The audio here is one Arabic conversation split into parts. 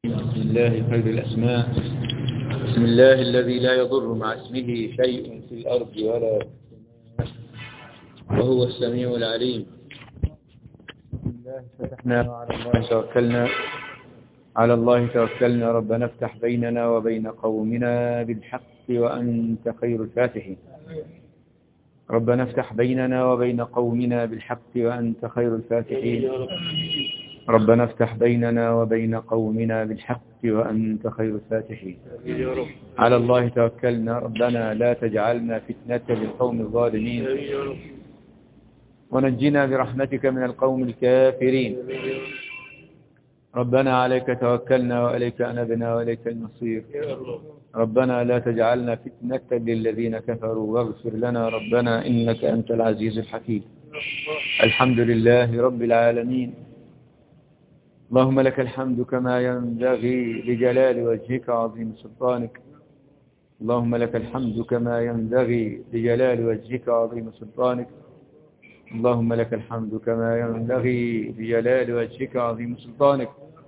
بسم الله خير الأسماء. بسم الله الذي لا يضر مع اسمه شيء في الأرض ولا في السماء وهو السميع العليم. بسم الله فتحنا على الله توكلنا ربنا افتح بيننا وبين قومنا بالحق وأنت خير الفاتحين. ربنا افتح بيننا وبين قومنا بالحق وأنت خير الفاتحين. ربنا افتح بيننا وبين قومنا بالحق وأنت خير الفاتحين. على الله توكلنا ربنا لا تجعلنا فتنة للقوم الظالمين ونجنا برحمتك من القوم الكافرين. ربنا عليك توكلنا وإليك أنبنا وإليك المصير. ربنا لا تجعلنا فتنة للذين كفروا واغفر لنا ربنا إنك أنت العزيز الحكيم. الحمد لله رب العالمين. اللهم لك الحمد كما ينبغي لجلال وجهك وعظيم سلطانك. اللهم لك الحمد كما ينبغي لجلال وجهك وعظيم سلطانك. اللهم لك الحمد كما ينبغي لجلال وجهك وعظيم سلطانك.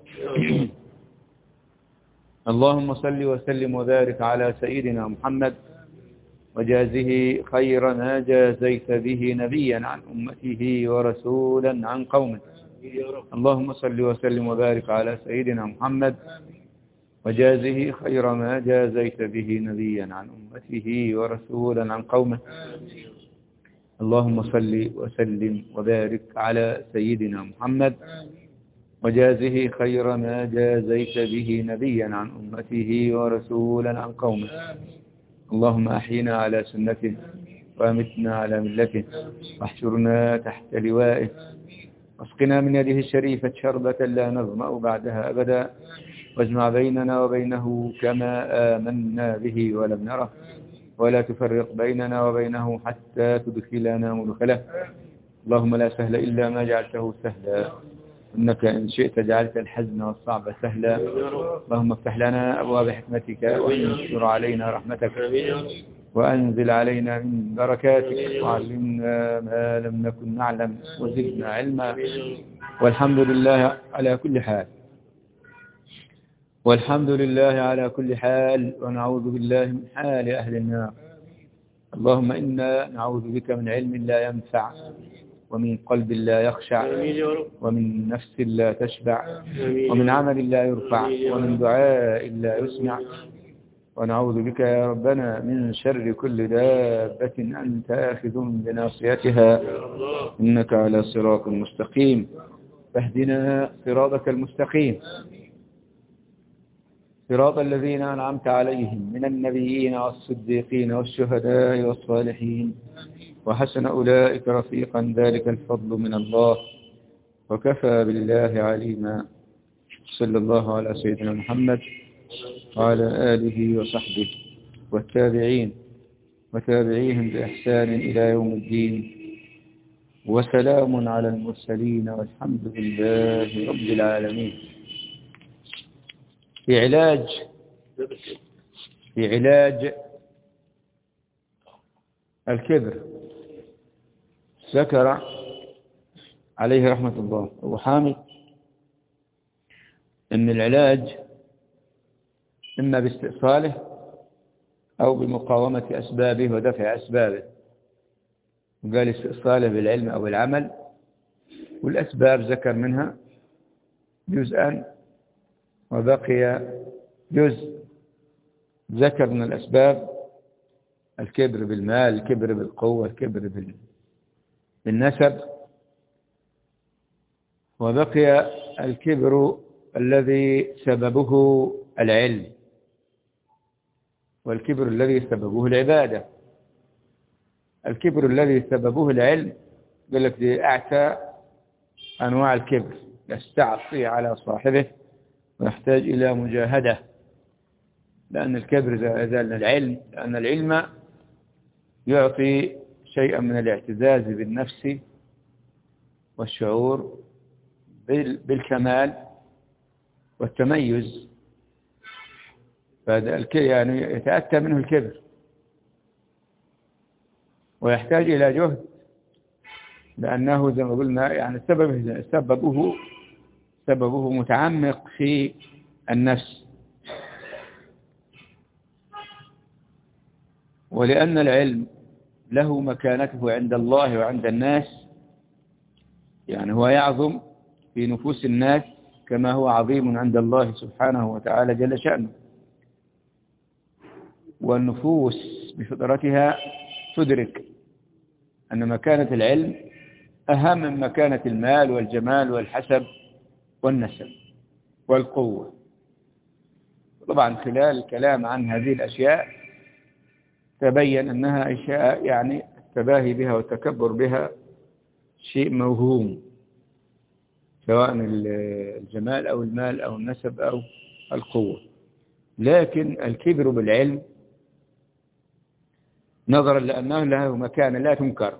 اللهم صل وسلم وبارك على سيدنا محمد وجازه خير ما جازيت به نبيا عن أمته ورسولا عن قومه. اللهم صل وسلم وبارك على سيدنا محمد وجازه خير ما جازيت به نبيا عن أمته ورسولا عن قومه. اللهم صل وسلم وبارك على سيدنا محمد وجازه خير ما جازيت به نبيا عن أمته ورسولا عن قومه. اللهم أحينا على سنته وأمتنا على ملته واحشرنا تحت لوائه واسقنا من يده الشريفة شربة لا نظمأ بعدها أبدا واجمع بيننا وبينه كما آمنا به ولم نره ولا تفرق بيننا وبينه حتى تدخلنا مدخله. اللهم لا سهل إلا ما جعلته سهلا إنك إن شئت جعلت الحزن والصعب سهلا. اللهم افتح لنا أبواب حكمتك وانشر علينا رحمتك وأنزل علينا من بركاتك وعلمنا ما لم نكن نعلم وزدنا علما. والحمد لله على كل حال. والحمد لله على كل حال ونعوذ بالله من حال أهل النار. اللهم إنا نعوذ بك من علم لا ينفع ومن قلب لا يخشع ومن نفس لا تشبع ومن عمل لا يرفع ومن دعاء لا يسمع. ونعوذ بك يا ربنا من شر كل دابة أنت آخذ بناصيتها إنك على صراط مستقيم فاهدنا صراطك المستقيم صراط الذين أنعمت عليهم من النبيين والصديقين والشهداء والصالحين وحسن أولئك رفيقا ذلك الفضل من الله وكفى بالله عليما. صلى الله على سيدنا محمد وعلى آله وصحبه والتابعين وتابعيهم بإحسان إلى يوم الدين وسلام على المرسلين والحمد لله رب العالمين. في علاج الكبر ذكر عليه رحمة الله أبو حامد أن العلاج إما باستئصاله أو بمقاومة أسبابه ودفع أسبابه. وقال استئصاله بالعلم أو العمل. والأسباب ذكر منها جزءا وبقي جزء. ذكر من الأسباب الكبر بالمال، الكبر بالقوة، الكبر بالنسب. وبقي الكبر الذي سببه العلم والكبر الذي سببه العبادة. الكبر الذي سببه العلم قال لك دي أعتى أنواع الكبر يستعصي على صاحبه ويحتاج إلى مجاهدة. لأن الكبر زال العلم، لأن العلم يعطي شيئا من الاعتزاز بالنفس والشعور بالكمال والتميز. فهذا يعني يتأتى منه الكبر ويحتاج إلى جهد، لأنه زي ما قلنا يعني سببه متعمق في النفس. ولأن العلم له مكانته عند الله وعند الناس، يعني هو يعظم في نفوس الناس كما هو عظيم عند الله سبحانه وتعالى جل شأنه. والنفوس بفطرتها تدرك أن مكانة العلم أهم من مكانة المال والجمال والحسب والنسب والقوة. طبعا خلال الكلام عن هذه الأشياء تبين أنها أشياء يعني التباهي بها والتكبر بها شيء موهوم، سواء الجمال أو المال أو النسب أو القوة. لكن الكبر بالعلم نظرا لأنه له مكانة لا تنكر،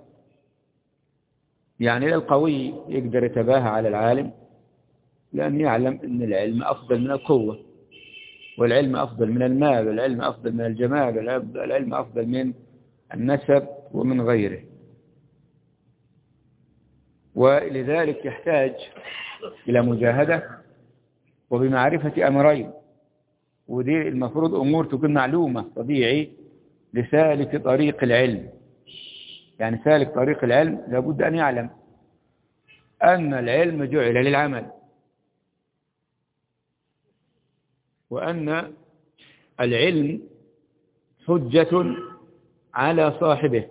يعني القوي يقدر يتباهى على العالم لأن يعلم أن العلم أفضل من القوة، والعلم أفضل من المال، والعلم أفضل من الجمال، والعلم أفضل من النسب ومن غيره. ولذلك يحتاج إلى مجاهدة وبمعرفة أمرين، ودي المفروض أمور تكون معلومة طبيعي لسالك طريق العلم. يعني سالك طريق العلم لابد أن يعلم أن العلم جعل للعمل، وأن العلم حجة على صاحبه.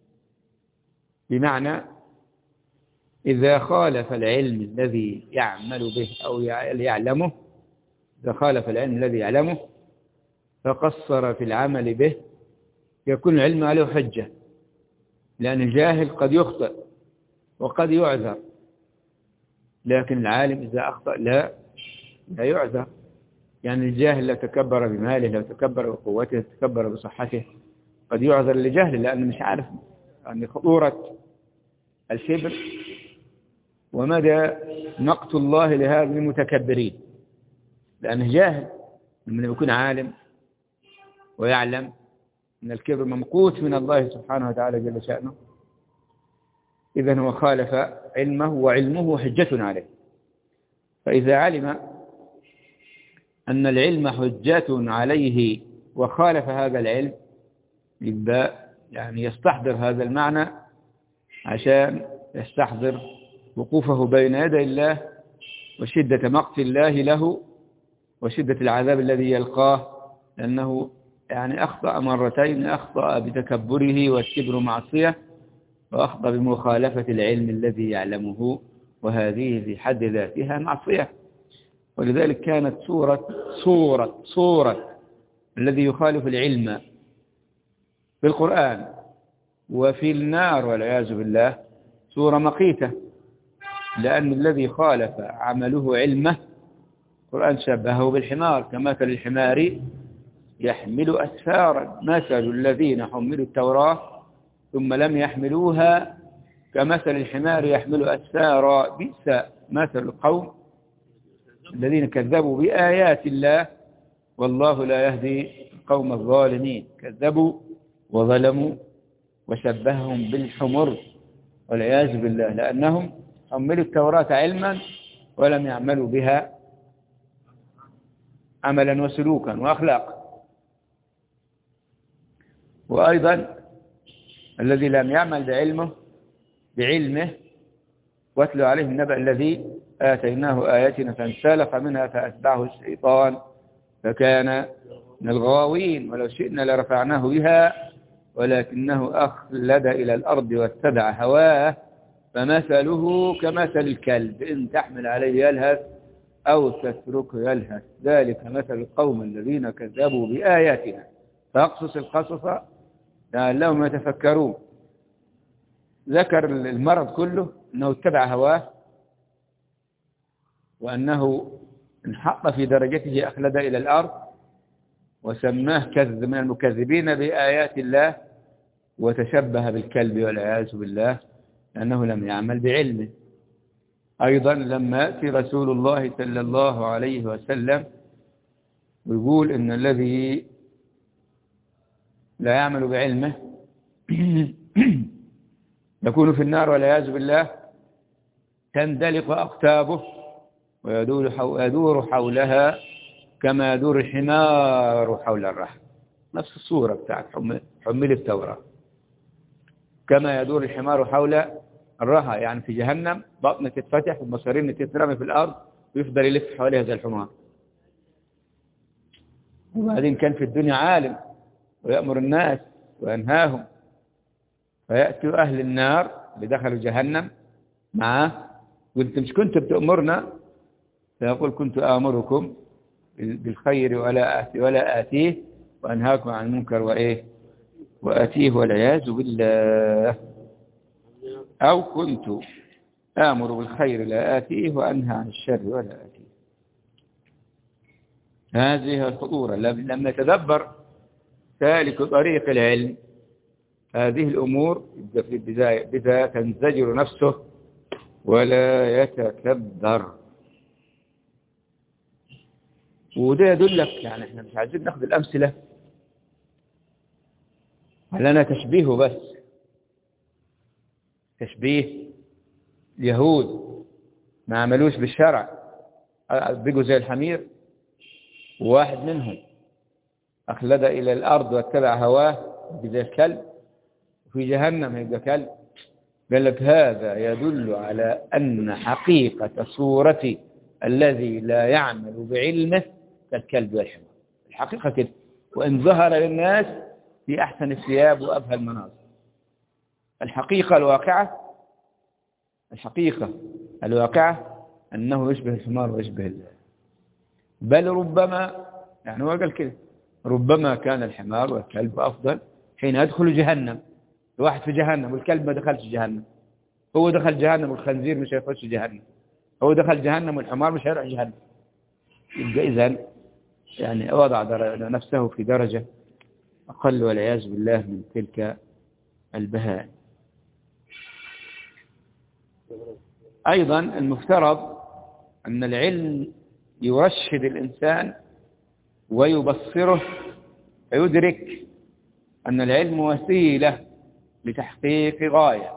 بمعنى إذا خالف العلم الذي يعمل به أو يعلمه، إذا خالف العلم الذي يعلمه فقصر في العمل به يكون العلم عليه حجة، لأن الجاهل قد يخطئ وقد يعذر، لكن العالم إذا أخطأ لا يعذر. يعني الجاهل لو تكبر بماله، لو تكبر بقوته، لو تكبر بصحته قد يعذر لجهله، لأنه مش عارف يعني خطورة الكبر ومدى مقت الله لهذه المتكبرين، لأنه جاهل. لما يكون عالم ويعلم أن الكبر ممقوت من الله سبحانه وتعالى جل شأنه، إذن هو خالف علمه وعلمه حجة عليه. فإذا علم أن العلم حجة عليه وخالف هذا العلم، يبقى يعني يستحضر هذا المعنى عشان يستحضر وقوفه بين يدي الله وشدة مقت الله له وشدة العذاب الذي يلقاه، لأنه يعني أخطأ مرتين، أخطأ بتكبره والكبر معصية، وأخطأ بمخالفة العلم الذي يعلمه، وهذه في حد ذاتها معصية. ولذلك كانت صورة الذي يخالف العلم في القرآن وفي النار والعياذ بالله صورة مقيتة، لأن الذي خالف عمله علمه القرآن شبهه بالحمار، كمثل الحمار يحمل أسفارا، مثل الذين حملوا التوراة ثم لم يحملوها كمثل الحمار يحمل أسفارا، بئس مثل القوم الذين كذبوا بآيات الله والله لا يهدي القوم الظالمين. كذبوا وظلموا وشبههم بالحمر والعياذ بالله، لأنهم حملوا التوراة علما ولم يعملوا بها عملا وسلوكا وأخلاقا. وأيضا الذي لم يعمل بعلمه واتلو عليه النبأ الذي آتيناه آياتنا فانسلخ منها فأتبعه الشيطان فكان من الغاوين، ولو شئنا لرفعناه بها ولكنه أخلد إلى الأرض واتبع هواه فمثله كمثل الكلب إن تحمل عليه يلهث أو تتركه يلهث، ذلك مثل القوم الذين كذبوا بآياتنا فاقصص القصص لعلهم يتفكرون. ذكر المرض كله أنه اتبع هواه، وأنه انحط في درجته أخلد إلى الأرض، وسماه كذب من المكذبين بآيات الله، وتشبه بالكلب والعياذ بالله لأنه لم يعمل بعلمه. أيضا لما يأتي رسول الله صلى الله عليه وسلم ويقول إن الذي لا يعمل بعلمه يكون في النار والعياذ بالله، تندلق أقتابه ويدور حولها كما يدور الحمار حول الرحل. نفس الصورة بتاعت حمل التوراة. كما يدور الحمار حول الرحى، يعني في جهنم بطن تتفتح والمصارين تترمي في الأرض ويفضل يلف حواليها زي الحمار. وبعدين كان في الدنيا عالم ويأمر الناس وينهاهم، فيأتي أهل النار اللي دخلوا جهنم معاه، قلت مش كنت بتأمرنا؟ فيقول كنت آمركم بالخير ولا آتيه وأنهاكم عن المنكر وآتيه والعياذ بالله. أو كنت آمر بالخير لا آتيه وأنهى عن الشر ولا آتيه. هذه الخطورة. لما يتدبر سالك طريق العلم هذه الأمور في البداية تنزجر نفسه ولا يتكبر. وده يدلك، يعني احنا مش عايزين ناخذ الأمثلة لنا تشبيه بس. تشبيه اليهود ما عملوش بالشرع، بقوا زي الحمير، وواحد منهم أخلد إلى الأرض واتبع هواه زي الكلب، وفي جهنم يبقى كلب. قال لك هذا يدل على أن حقيقة صورة الذي لا يعمل بعلمه كالكلب والحمار. الحقيقة كده، وإن ظهر للناس في أحسن الثياب وأبهى المناظر. الحقيقة الواقعة أنه يشبه الحمار ويشبه الله. بل ربما، يعني هو قال كده، ربما كان الحمار والكلب أفضل حين يدخل جهنم. الواحد في جهنم والكلب ما دخلش جهنم. هو دخل جهنم والخنزير مش هيخش جهنم. هو دخل جهنم والحمار مش هيروح جهنم. يبقى إذن يعني وضع نفسه في درجة أقل والعياذ بالله من تلك البهائم. أيضا المفترض أن العلم يرشد الإنسان ويبصره، فيدرك أن العلم وسيلة لتحقيق غاية،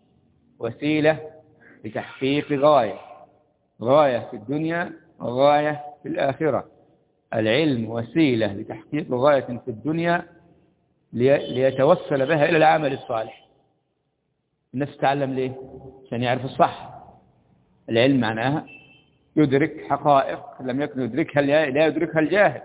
غاية في الدنيا وغاية في الآخرة. العلم وسيلة لتحقيق غاية في الدنيا ليتوصل بها إلى العمل الصالح. الناس تتعلم ليه؟ عشان يعرف الصح. العلم معناها يدرك حقائق لم يكن يدركها لا يدركها الجاهل.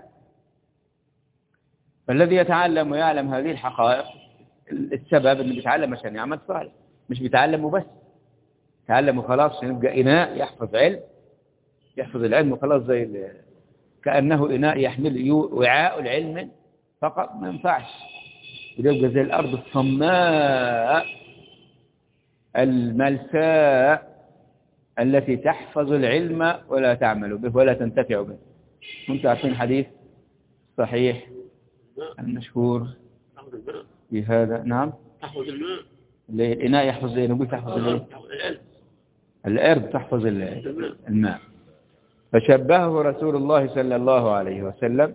فالذي يتعلم ويعلم هذه الحقائق السبب انه بيتعلم عشان يعمل صالح، مش بيتعلم وبس. يتعلم وخلاص عشان يبقى إناء يحفظ العلم وخلاص، زي كأنه إناء يحمل وعاء العلم فقط، ما ينفعش. يبقى زي الأرض الصماء الملساء التي تحفظ العلم ولا تعمل به ولا تنتفع به. كنت عارفين حديث صحيح المشهور في هذا؟ نعم، تحفظ الماء. الإناء يحفظ ايه؟ نقول تحفظ ايه؟ الأرض تحفظ الماء. فشبهه رسول الله صلى الله عليه وسلم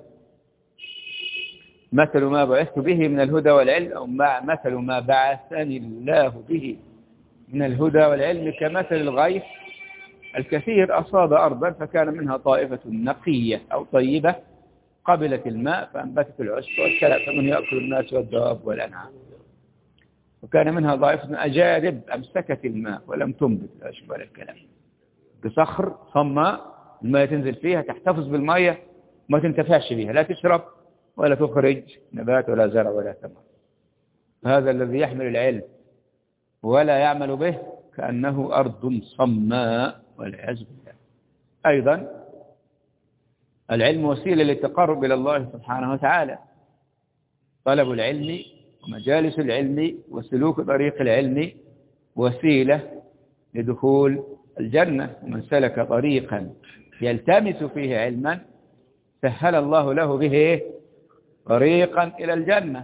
مثل ما بعثت به من الهدى والعلم، أو مثل ما بعثني الله به من الهدى والعلم كمثل الغيث الكثير أصاب أرضا فكان منها طائفة نقية أو طيبة قبلت الماء فأنبتت العشب والكلى فمن يأكل الناس والدواب والأنعام، وكان منها طائفة أجادب أمسكت الماء ولم تنبت العشب ولا الكلى. بصخر صماء الماء تنزل فيها تحتفظ بالمية ما تنتفعش بها، لا تشرب ولا تخرج نبات ولا زرع ولا ثمر. هذا الذي يحمل العلم ولا يعمل به كأنه أرض صماء والعياذ بالله. أيضا العلم وسيلة للتقرب إلى الله سبحانه وتعالى. طلب العلم ومجالس العلم وسلوك طريق العلم وسيلة لدخول الجنة. ومن سلك طريقا يلتمس فيه علما سهل الله له به طريقا إلى الجنة.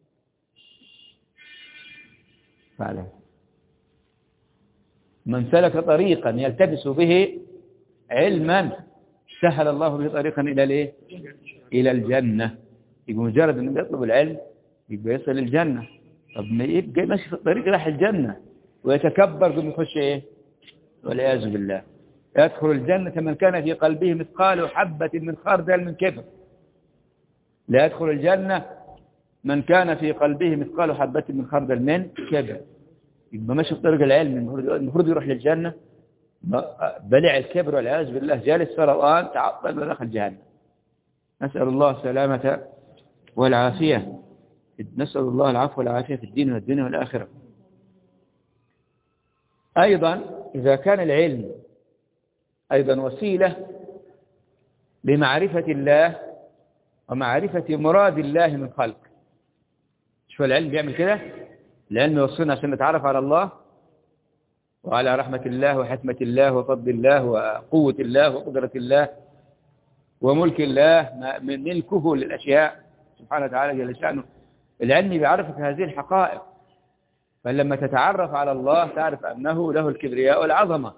فعلا من سلك طريقا يلتمس به علما سهل الله به طريقا إلى الجنة. يبقى مجرد أنه يطلب العلم يبقى يصل الجنة. طب ما يبقى ماشي في الطريق راح الجنة ويتكبر قبل يخش والعياذ بالله. يدخل الجنة من كان في قلبه مثقال حبة من خردل من كبر. لا يدخل الجنة من كان في قلبه مثقال حبة من خردل من كبر. يبقى ماشي في طريق العلم، المفروض يروح للجنة، بلع الكبر والعياذ بالله، جالس سرطان تعطل ودخل جهنم. نسأل الله السلامة والعافية، نسأل الله العفو والعافية في الدين والدنيا والآخرة. أيضا إذا كان العلم أيضا وسيلة لمعرفة الله ومعرفة مراد الله من خلق. شوف العلم بيعمل كده، العلم يوصلنا عشان نتعرف على الله وعلى رحمة الله وحكمة الله وفضل الله وقوة الله وقدرة الله وملك الله، من ملكه للأشياء سبحانه وتعالى جل شأنه. العلم بيعرفك هذه الحقائق، فلما تتعرف على الله تعرف أنه له الكبرياء والعظمة.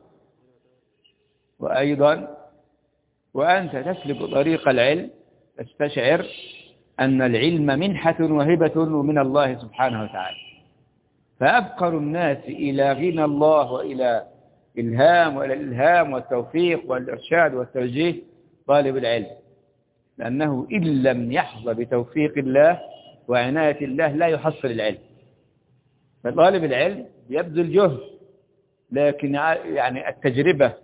وأيضا وأنت تسلك طريق العلم تستشعر أن العلم منحة وهبة من الله سبحانه وتعالى. فأفقر الناس إلى غنى الله وإلى الإلهام والتوفيق والإرشاد والتوجيه طالب العلم، لأنه إن لم يحظى بتوفيق الله وعناية الله لا يحصل العلم. فطالب العلم يبذل جهد، لكن يعني التجربة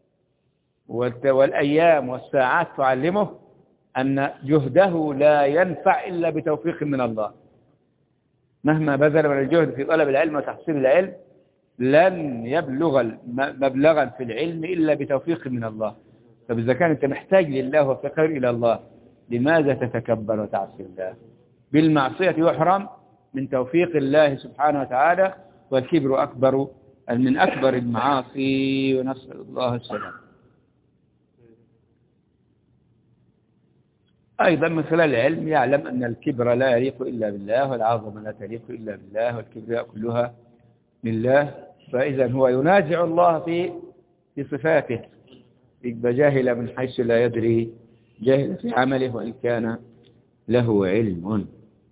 والأيام والساعات تعلمه أن جهده لا ينفع إلا بتوفيق من الله. مهما بذل من الجهد في طلب العلم وتحصيل العلم لن يبلغ مبلغا في العلم إلا بتوفيق من الله. طب إذا كان أنت محتاج لله وفقير إلى الله، لماذا تتكبر وتعصي الله؟ بالمعصية يحرم من توفيق الله سبحانه وتعالى، والكبر أكبر من أكبر المعاصي، ونسأل الله السلام. أيضا من خلال العلم يعلم أن الكبر لا يليق إلا بالله، والعظمة لا تليق إلا بالله، والكبرياء كلها لله. فإذا هو ينازع الله في صفاته، يبقى جاهل من حيث لا يدري، جاهل في عمله وإن كان له علم.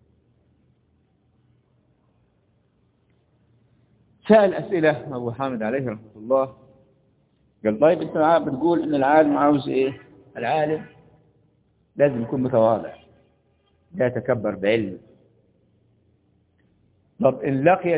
سأل أسئلة أبو حامد عليه رحمة الله، قال طيب أنت بتقول إن العالم عاوز إيه؟ العالم لازم يكون متواضع، لا يتكبر بعلمه. طب إن لقي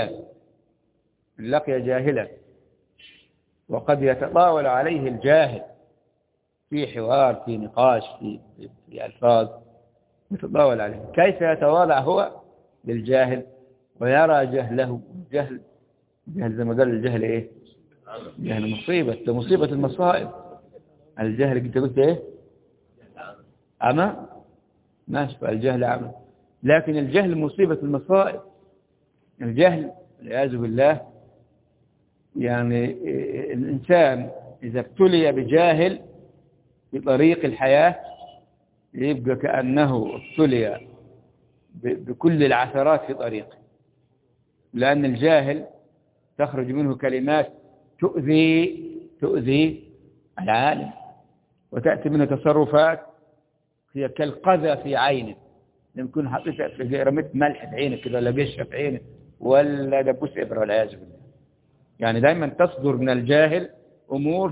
جاهلا وقد يتطاول عليه الجاهل في حوار، في نقاش، في ألفاظ، يتطاول عليه، كيف يتواضع هو للجاهل ويرى جهله؟ جهل زي ما قال الجهل إيه؟ جهل مصيبة، ده مصيبة المصائب. الجهل أنت قلت إيه؟ عمى؟ ماشي، الجهل عمى، لكن الجهل مصيبة المصائب. الجهل والعياذ بالله، يعني الإنسان إذا ابتلي بجاهل في طريق الحياة يبقى كأنه ابتلي بكل العثرات في طريقه، لأن الجاهل تخرج منه كلمات تؤذي العالم، وتأتي منه تصرفات هي كالقذى في عينه. لما يكون حطيتها في رميت ملح في عينك كده، ولا قشة في عينك، ولا دبوس إبرة والعياذ بالله. يعني دايما تصدر من الجاهل أمور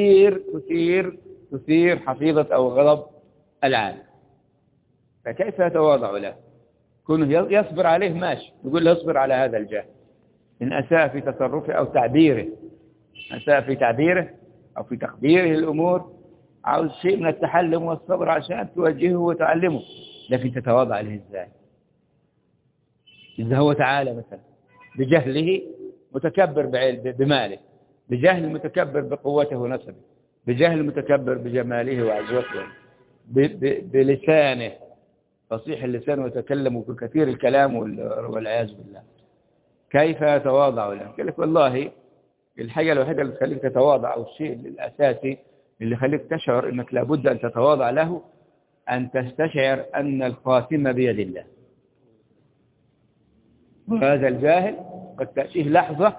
تثير حفيظة أو غضب العالم. فكيف يتواضع له؟ كونه يصبر عليه ماشي، يقول له اصبر على هذا الجاهل إن أساء في تصرفه أو تعبيره، أو في تقديره الأمور، عاوز شيء من التحلم والصبر عشان توجهه وتعلمه. لكن تتواضع عليه إزاي؟ إذا هو تعالى مثلا بجهله متكبر بماله، بجهل متكبر بقوته ونسبه، بجهل متكبر بجماله وعزوته، بلسانه فصيح اللسان ويتكلم بكثير الكلام والعياذ بالله، كيف يتواضع له؟ قال لك والله الحاجة الوحيدة اللي تخليك تتواضع، أو الشيء الأساسي اللي يخليك تشعر أنك لابد أن تتواضع له، أن تستشعر أن الخاتمة بيد الله. وهذا الجاهل قد تأتيه لحظة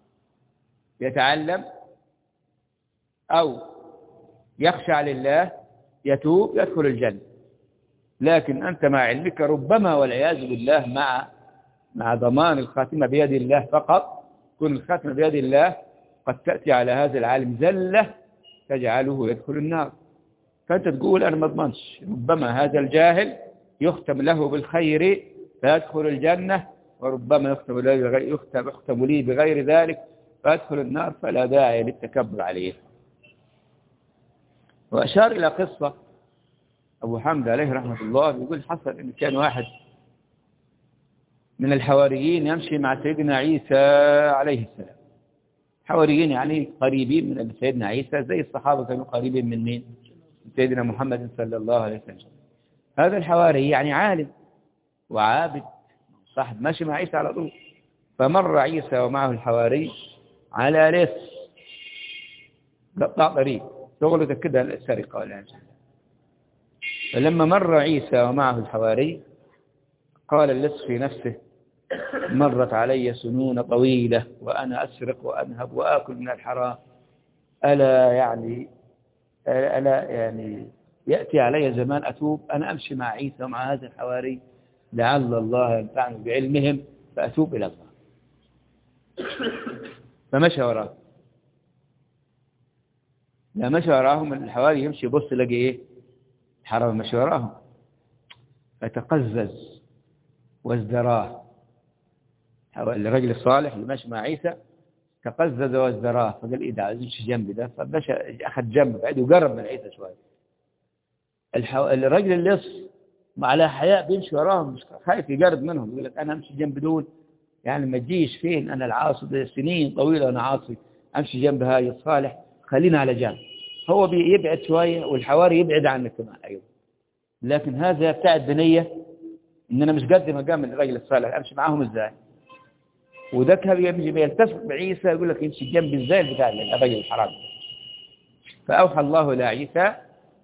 يتعلم أو يخشع لله، يتوب، يدخل الجنة. لكن أنت مع علمك ربما والعياذ بالله مع ضمان الخاتمة بيد الله فقط، كن الخاتمة بيد الله قد تأتي على هذا العالم زلة تجعله يدخل النار، فأنت تقول أنا ما أضمنش، ربما هذا الجاهل يختم له بالخير فيدخل الجنة، وربما يختم لي بغير ذلك فيدخل النار، فلا داعي للتكبر عليه. وأشار إلى قصة أبو حمد عليه رحمة الله، يقول حصل إن كان واحد من الحواريين يمشي مع سيدنا عيسى عليه السلام. حواريين يعني قريبين من سيدنا عيسى، زي الصحابة كانوا قريبين من مين؟ من سيدنا محمد صلى الله عليه وسلم. هذا الحواري يعني عالم وعابد صاحب ماشي مع عيسى على طول، فمر عيسى ومعه الحواري على لص قطع طريق، شغلته كده السرقة والعنف. فلما مر عيسى ومعه الحواري قال اللص في نفسه مرت علي سنون طويلة وأنا أسرق وأنهب وآكل من الحرام، ألا يعني يأتي علي زمان أتوب، أنا أمشي مع عيسى ومع هذا الحواري لعل الله ينفعني بعلمهم فأتوب إلى الله. فمشى وراه، لا مشى وراهم الحواري يمشي يبص لقي إيه؟ الحرام مشى وراهم، فتقزز وازدراه. الرجل الصالح اللي ماشي مع عيسى تقزز وازدراه، فقال إيه ده عايزش جنبي ده، فمشى أخذ جنب بعيد وقرب من عيسى شوية. الرجل اللص على حياء بيمشي وراهم، مش خايف يقرب منهم، يقول لك أنا أمشي جنب دول يعني ما تجيش فين، أنا العاصي ده سنين طويلة أنا عاصي، أمشي جنب هاي الصالح، خلينا على جنب. هو بيبعد شوية والحواري يبعد عنك كمان أيضا، لكن هذا يبتعد بنية إن أنا مش قد ما قام من الرجل الصالح، أمشي معاهم إزاي؟ وذاك يمشي بيلتفت بعيسى يقول لك يمشي جنب إزاي بتاع الرجل الحرام. فأوحى الله إلى عيسى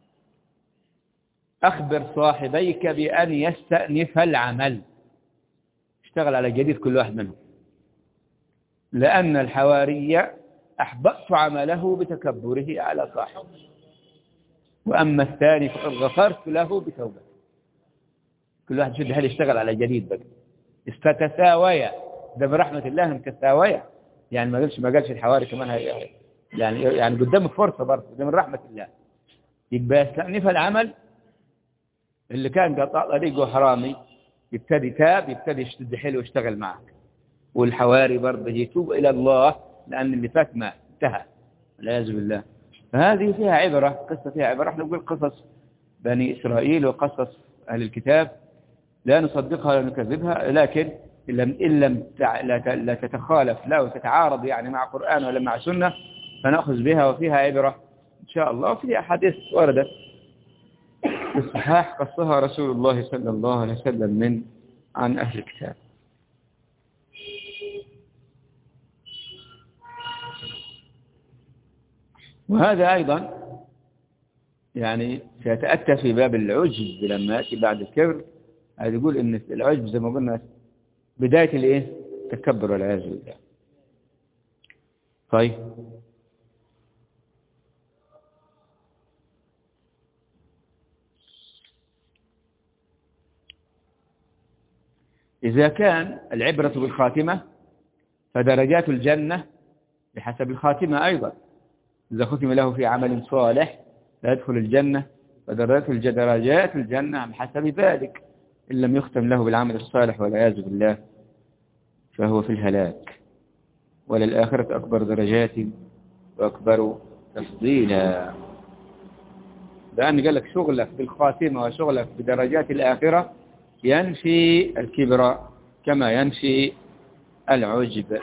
أخبر صاحبيك بأن يستأنف العمل، اشتغل على جديد كل واحد منهم، لأن الحواري أحبطت عمله بتكبره على صاحبه، وأما الثاني فقد غفرت له بتوبة. كل واحد شد هل يشتغل على جديد بقى، استتساويا، ده برحمة الله متساوية، يعني ما قالش الحواري كمان يعني قدامك فرصة برضه، ده من رحمة الله. يبقى يستأنف العمل، اللي كان قطع طريقه حرامي يبتدي تاب، يبتدي يشتد حيله ويشتغل معك، والحواري برضه يتوب إلى الله لأن اللي فات ما انتهى والعياذ بالله. فهذه فيها عبرة، قصة فيها عبرة. احنا نقول قصص بني إسرائيل وقصص أهل الكتاب لا نصدقها ولا نكذبها، لكن إن لم لا تتخالف لا وتتعارض يعني مع قرآن ولا مع سنة فنأخذ بها، وفيها عبرة إن شاء الله. وفي أحاديث وردت في الصحاح قصها رسول الله صلى الله عليه وسلم عن أهل الكتاب. وهذا أيضا يعني سيتأتى في باب العجب لما يأتي بعد الكبر. هذا يقول إن العجب زي ما قلنا بداية الإيه؟ التكبر والعياذ بالله. طيب إذا كان العبرة بالخاتمة فدرجات الجنة بحسب الخاتمة أيضا، إذا ختم له في عمل صالح فيدخل الجنة، فدرجات الجنة بحسب ذلك، إن لم يختم له بالعمل الصالح والعياذ بالله فهو في الهلاك. وللآخرة أكبر درجات وأكبر تفضيلا. لأن قال لك شغلك بالخاتمة وشغلك بدرجات الآخرة ينفي الكبر كما ينفي العجب.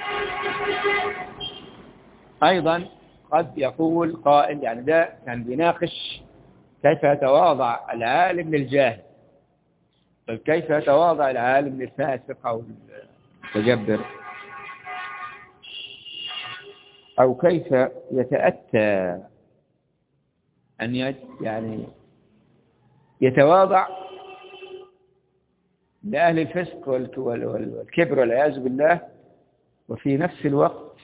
أيضا قد يقول قائل، يعني ده كان بيناقش كيف يتواضع العالم للجاهل، كيف يتواضع العالم للفاسق أو المتجبر، أو كيف يتأتى أن يعني يتواضع لأهل الفسق والكبر والعياذ بالله، وفي نفس الوقت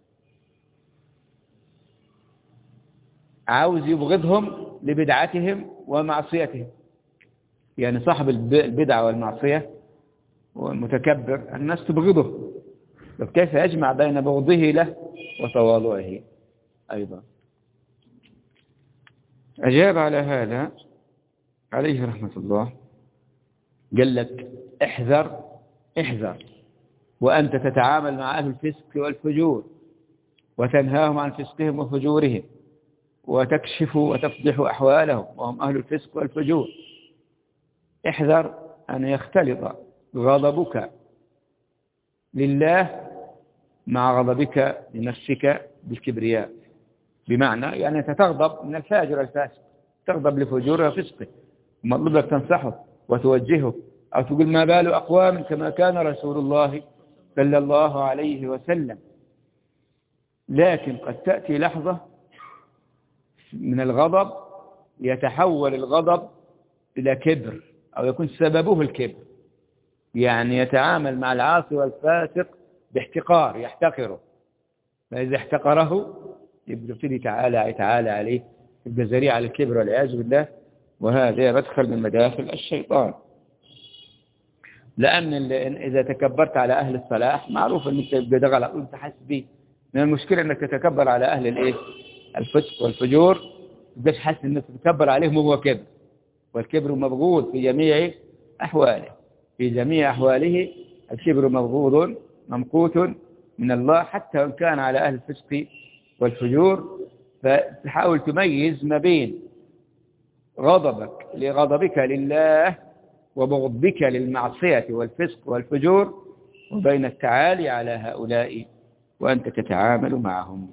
عاوز يبغضهم لبدعتهم ومعصيتهم. يعني صاحب البدعة والمعصية والمتكبر الناس تبغضه طب كيف يجمع بين بغضه له وتواضعه أيضا؟ أجاب على هذا عليه رحمة الله، قال لك احذر وأنت تتعامل مع أهل الفسق والفجور وتنهاهم عن فسقهم وفجورهم وتكشف وتفضح أحوالهم وهم أهل الفسق والفجور. احذر أن يختلط غضبك لله مع غضبك لنفسك بالكبرياء، بمعنى يعني أنت تغضب من الفاجر الفاسق، تغضب لفجوره وفسقه، ومطلوب لك تنصحه وتوجهه أو تقول ما بال أقوام كما كان رسول الله صلى الله عليه وسلم. لكن قد تأتي لحظة من الغضب يتحول الغضب إلى كبر أو يكون سببه الكبر، يعني يتعامل مع العاصي والفاسق باحتقار، يحتقره، فإذا احتقره يبتدي تعالى عليه، يبقى ذريعة على الكبر والعياذ بالله، وهذا مدخل من مداخل الشيطان. لأن إذا تكبرت على أهل الصلاح معروف أنك تبقى ده غلط وأنت حاسس به. من المشكلة أنك تتكبر على أهل الفسق والفجور، تبقاش حاسس أنك تتكبر عليهم وهو كبر، والكبر مبغوض في جميع أحواله، في جميع أحواله الكبر مبغوض ممقوت من الله، حتى وإن كان على أهل الفسق والفجور. فتحاول تميز ما بين غضبك لله وبغضك للمعصية والفسق والفجور، وبين التعالي على هؤلاء وأنت تتعامل معهم.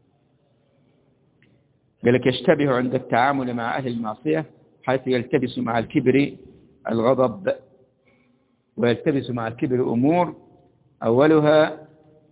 قال لك يشتبه عند التعامل مع أهل المعصية حيث يلتبس مع الكبر الغضب، ويلتبس مع الكبر أمور. أولها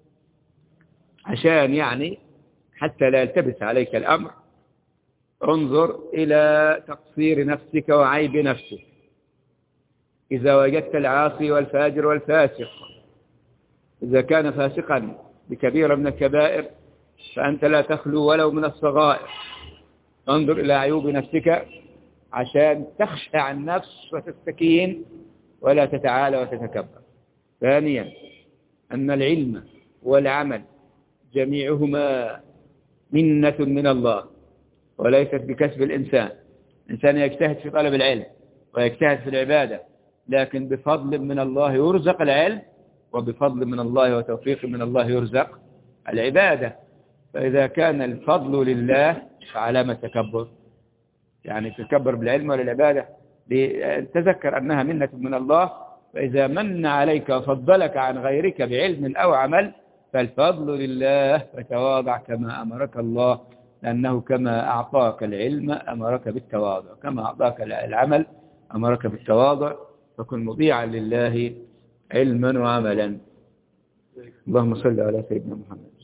عشان يعني حتى لا يلتبس عليك الأمر، انظر إلى تقصير نفسك وعيب نفسك. إذا وجدت العاصي والفاجر والفاسق، إذا كان فاسقا بكبيرة من الكبائر فأنت لا تخلو ولو من الصغائر. انظر إلى عيوب نفسك عشان تخشى عن النفس وتستكين ولا تتعالى وتتكبر. ثانيا أن العلم والعمل جميعهما منة من الله وليست بكسب الإنسان. الإنسان يجتهد في طلب العلم ويجتهد في العبادة، لكن بفضل من الله يرزق العلم، وبفضل من الله وتوفيق من الله يرزق العبادة. فإذا كان الفضل لله فعلامة التكبر، يعني تكبر بالعلم والعبادة، تذكر أنها منة من الله. فإذا من عليك وفضلك عن غيرك بعلم أو عمل فالفضل لله، فتواضع كما أمرك الله، لأنه كما أعطاك العلم أمرك بالتواضع، كما أعطاك العمل أمرك بالتواضع، فكن مطيعا لله علما وعملا. اللهم صل على سيدنا محمد.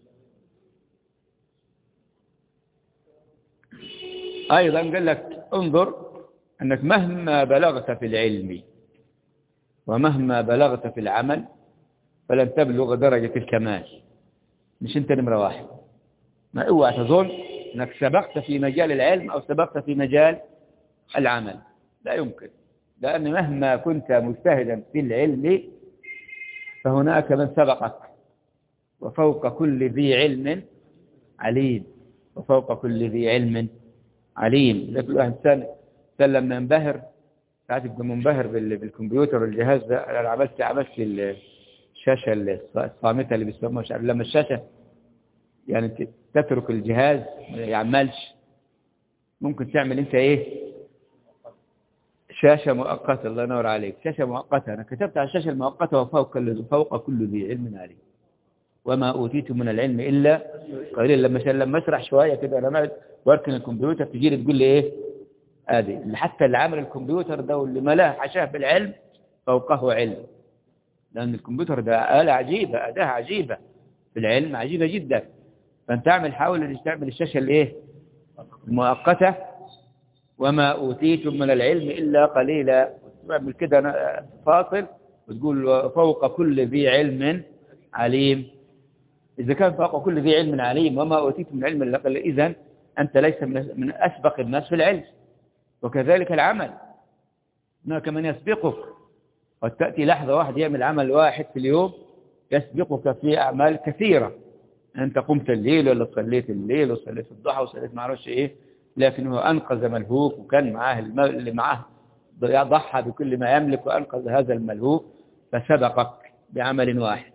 أيضا قال لك انظر أنك مهما بلغت في العلم ومهما بلغت في العمل فلن تبلغ درجة الكمال. مش أنت نمرة واحد، ما اوعى تظن أنك سبقت في مجال العلم أو سبقت في مجال العمل، لا يمكن. لأن مهما كنت مجتهدا في العلم فهناك من سبقك، وفوق كل ذي علم عليم، وفوق كل ذي علم عليم. لكن الإنسان لما ينبهر ساعات يبقى منبهر بالكمبيوتر والجهاز ده. أنا عملت الشاشة الصامتة اللي بيسموها، لما الشاشة يعني تترك الجهاز ما يعملش، ممكن تعمل انت ايه؟ شاشة مؤقتة. الله ينور عليك، شاشة مؤقتة. أنا كتبت على الشاشة المؤقتة وفوق كل ذي علم عليم وما أوتيت من العلم إلا قليلا. لما أسرح شوية كده رمعت واركن الكمبيوتر تجي لي تقول لي إيه؟ اللي حتى اللي عمل الكمبيوتر ده واللي ملاه حشاه بالعلم فوقه علم، لأن الكمبيوتر ده آلة عجيبة، أداة عجيبة في العلم، عجيبة جدا. فأنت حاول أن تعمل الشاشة الإيه؟ المؤقتة، وما أوتيتم من العلم إلا قليلا. تعمل كده فاصل وتقول فوق كل ذي علم عليم. إذا كان فوق كل ذي علم عليم وما أوتيتم من العلم إلا قليلا، إذن أنت ليس من أسبق الناس في العلم. وكذلك العمل، هناك من يسبقك. قد تأتي لحظة واحد يعمل عمل واحد في اليوم يسبقك في أعمال كثيرة. أنت قمت الليل ولا صليت الليل وصليت الضحى وصليت ما أعرفش إيه، لكنه أنقذ ملهوف وكان معاه اللي معاه ضحى بكل ما يملك وأنقذ هذا الملهوف فسبقك بعمل واحد.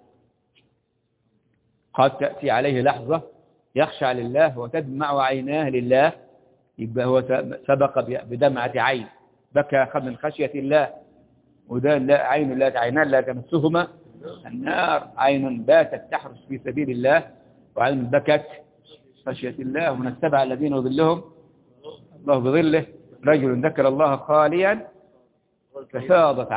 قد تأتي عليه لحظة يخشع لله وتدمع عيناه لله، يبقى هو سبق بدمعة عين، بكى من خشية الله، وده لا عين عينان لا تمسهما النار، عين باتت تحرس في سبيل الله وعين بكت خشية الله. ومن السبع الذين يظلهم الله بظله رجل ذكر الله خاليا ففاضت